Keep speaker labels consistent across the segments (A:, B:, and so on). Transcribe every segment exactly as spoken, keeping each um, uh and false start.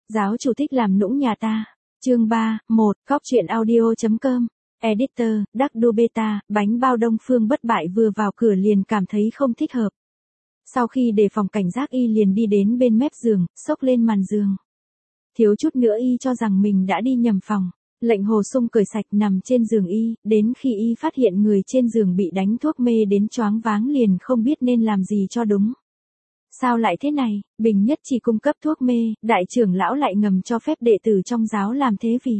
A: Giáo chủ thích làm nũng nhà ta. Chương ba, một, cóc truyện audio chấm com. Editor, Đắc Đu Beta, bánh bao Đông Phương Bất Bại vừa vào cửa liền cảm thấy không thích hợp. Sau khi đề phòng cảnh giác y liền đi đến bên mép giường, xốc lên màn giường. Thiếu chút nữa y cho rằng mình đã đi nhầm phòng. Lệnh Hồ Sung cởi sạch nằm trên giường y, đến khi y phát hiện người trên giường bị đánh thuốc mê đến choáng váng liền không biết nên làm gì cho đúng. Sao lại thế này, Bình Nhất chỉ cung cấp thuốc mê, đại trưởng lão lại ngầm cho phép đệ tử trong giáo làm thế vì.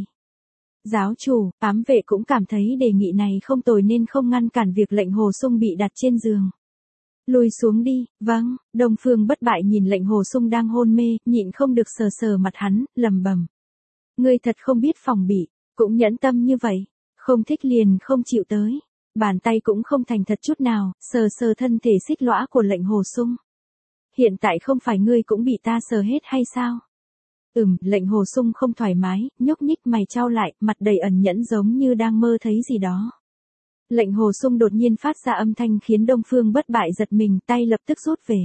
A: Giáo chủ, ám vệ cũng cảm thấy đề nghị này không tồi nên không ngăn cản việc Lệnh Hồ Sung bị đặt trên giường. Lùi xuống đi, vâng, Đông Phương Bất Bại nhìn Lệnh Hồ Sung đang hôn mê, nhịn không được sờ sờ mặt hắn, lầm bầm. Ngươi thật không biết phòng bị, cũng nhẫn tâm như vậy, không thích liền không chịu tới. Bàn tay cũng không thành thật chút nào, sờ sờ thân thể xích lõa của Lệnh Hồ Sung. Hiện tại không phải ngươi cũng bị ta sờ hết hay sao? Ừm, Lệnh Hồ Sung không thoải mái, nhúc nhích mày trao lại, mặt đầy ẩn nhẫn giống như đang mơ thấy gì đó. Lệnh Hồ Sung đột nhiên phát ra âm thanh khiến Đông Phương Bất Bại giật mình, tay lập tức rút về.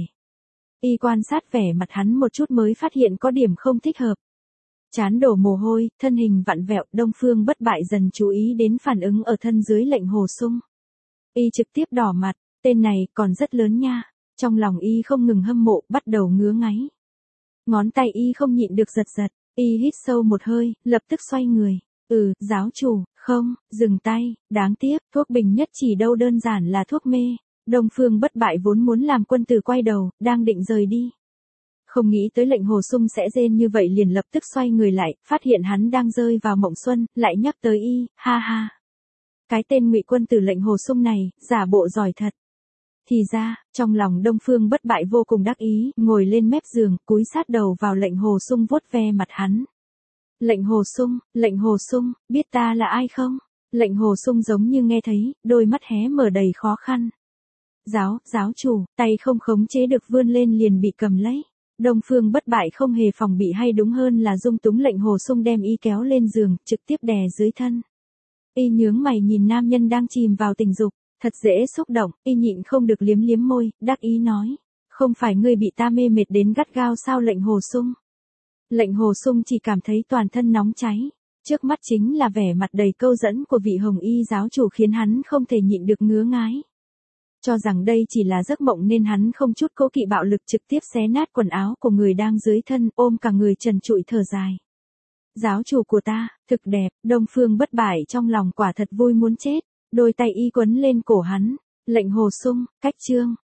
A: Y quan sát vẻ mặt hắn một chút mới phát hiện có điểm không thích hợp. Chán đổ mồ hôi, thân hình vặn vẹo, Đông Phương Bất Bại dần chú ý đến phản ứng ở thân dưới Lệnh Hồ Sung. Y trực tiếp đỏ mặt, tên này còn rất lớn nha. Trong lòng y không ngừng hâm mộ, bắt đầu ngứa ngáy. Ngón tay y không nhịn được giật giật, y hít sâu một hơi, lập tức xoay người. Ừ, giáo chủ, không, dừng tay, đáng tiếc, thuốc Bình Nhất chỉ đâu đơn giản là thuốc mê. Đông Phương Bất Bại vốn muốn làm quân tử quay đầu, đang định rời đi. Không nghĩ tới Lệnh Hồ Sung sẽ rên như vậy liền lập tức xoay người lại, phát hiện hắn đang rơi vào mộng xuân, lại nhắc tới y, ha ha. Cái tên ngụy quân tử Lệnh Hồ Sung này, giả bộ giỏi thật. Thì ra, trong lòng Đông Phương Bất Bại vô cùng đắc ý, ngồi lên mép giường, cúi sát đầu vào Lệnh Hồ Sung vuốt ve mặt hắn. Lệnh Hồ Sung, Lệnh Hồ Sung, biết ta là ai không? Lệnh Hồ Sung giống như nghe thấy, đôi mắt hé mở đầy khó khăn. Giáo, giáo chủ, tay không khống chế được vươn lên liền bị cầm lấy. Đông Phương Bất Bại không hề phòng bị hay đúng hơn là dung túng Lệnh Hồ Sung đem y kéo lên giường, trực tiếp đè dưới thân. Y nhướng mày nhìn nam nhân đang chìm vào tình dục. Thật dễ xúc động, y nhịn không được liếm liếm môi, đắc ý nói. Không phải ngươi bị ta mê mệt đến gắt gao sao Lệnh Hồ Sung? Lệnh Hồ Sung chỉ cảm thấy toàn thân nóng cháy. Trước mắt chính là vẻ mặt đầy câu dẫn của vị hồng y giáo chủ khiến hắn không thể nhịn được ngứa ngái. Cho rằng đây chỉ là giấc mộng nên hắn không chút cố kỵ bạo lực trực tiếp xé nát quần áo của người đang dưới thân, ôm cả người trần trụi thở dài. Giáo chủ của ta, thực đẹp, Đông Phương Bất Bại trong lòng quả thật vui muốn chết. Đôi tay y quấn lên cổ hắn. Lệnh Hồ Sung, cách chương.